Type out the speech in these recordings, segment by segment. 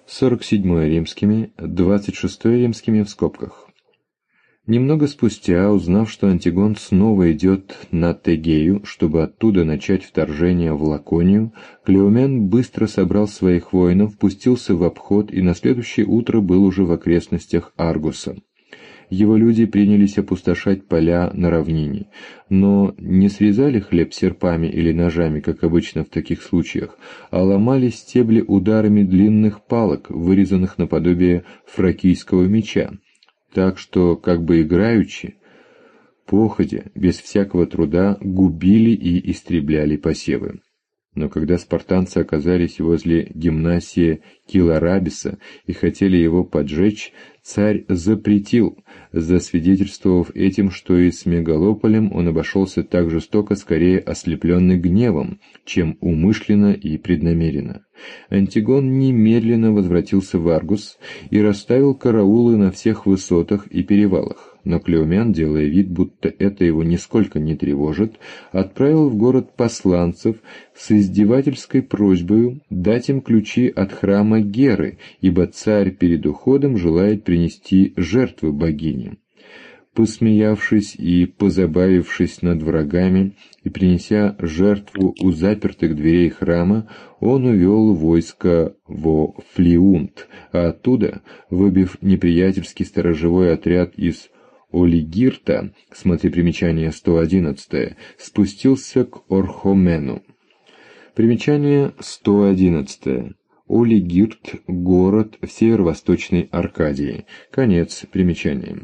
47 римскими, 26 римскими в скобках. Немного спустя, узнав, что Антигон снова идет на Тегею, чтобы оттуда начать вторжение в Лаконию, Клеомен быстро собрал своих воинов, пустился в обход и на следующее утро был уже в окрестностях Аргуса. Его люди принялись опустошать поля на равнине, но не срезали хлеб серпами или ножами, как обычно в таких случаях, а ломали стебли ударами длинных палок, вырезанных наподобие фракийского меча, так что, как бы играючи, походя, без всякого труда, губили и истребляли посевы. Но когда спартанцы оказались возле гимнасия Киларабиса и хотели его поджечь, царь запретил, засвидетельствовав этим, что и с Мегалополем он обошелся так жестоко, скорее ослепленный гневом, чем умышленно и преднамеренно. Антигон немедленно возвратился в Аргус и расставил караулы на всех высотах и перевалах. Но Клеомен, делая вид, будто это его нисколько не тревожит, отправил в город посланцев с издевательской просьбой дать им ключи от храма Геры, ибо царь перед уходом желает принести жертвы богине. Посмеявшись и позабавившись над врагами и принеся жертву у запертых дверей храма, он увел войско во Флиунт, а оттуда, выбив неприятельский сторожевой отряд из Олигирта, смотри примечание 111, спустился к Орхомену. Примечание 111. Олигирт – город в северо-восточной Аркадии. Конец примечания.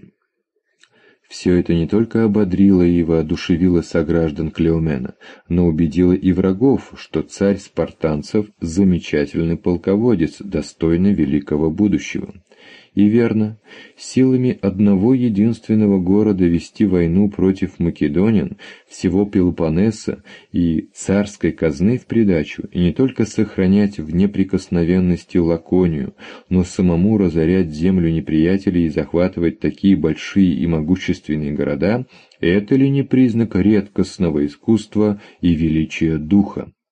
Все это не только ободрило и воодушевило сограждан Клеомена, но убедило и врагов, что царь спартанцев – замечательный полководец, достойный великого будущего. И верно, силами одного единственного города вести войну против македонян, всего Пелопоннеса и царской казны в придачу, и не только сохранять в неприкосновенности Лаконию, но самому разорять землю неприятелей и захватывать такие большие и могущественные города, это ли не признак редкостного искусства и величия духа?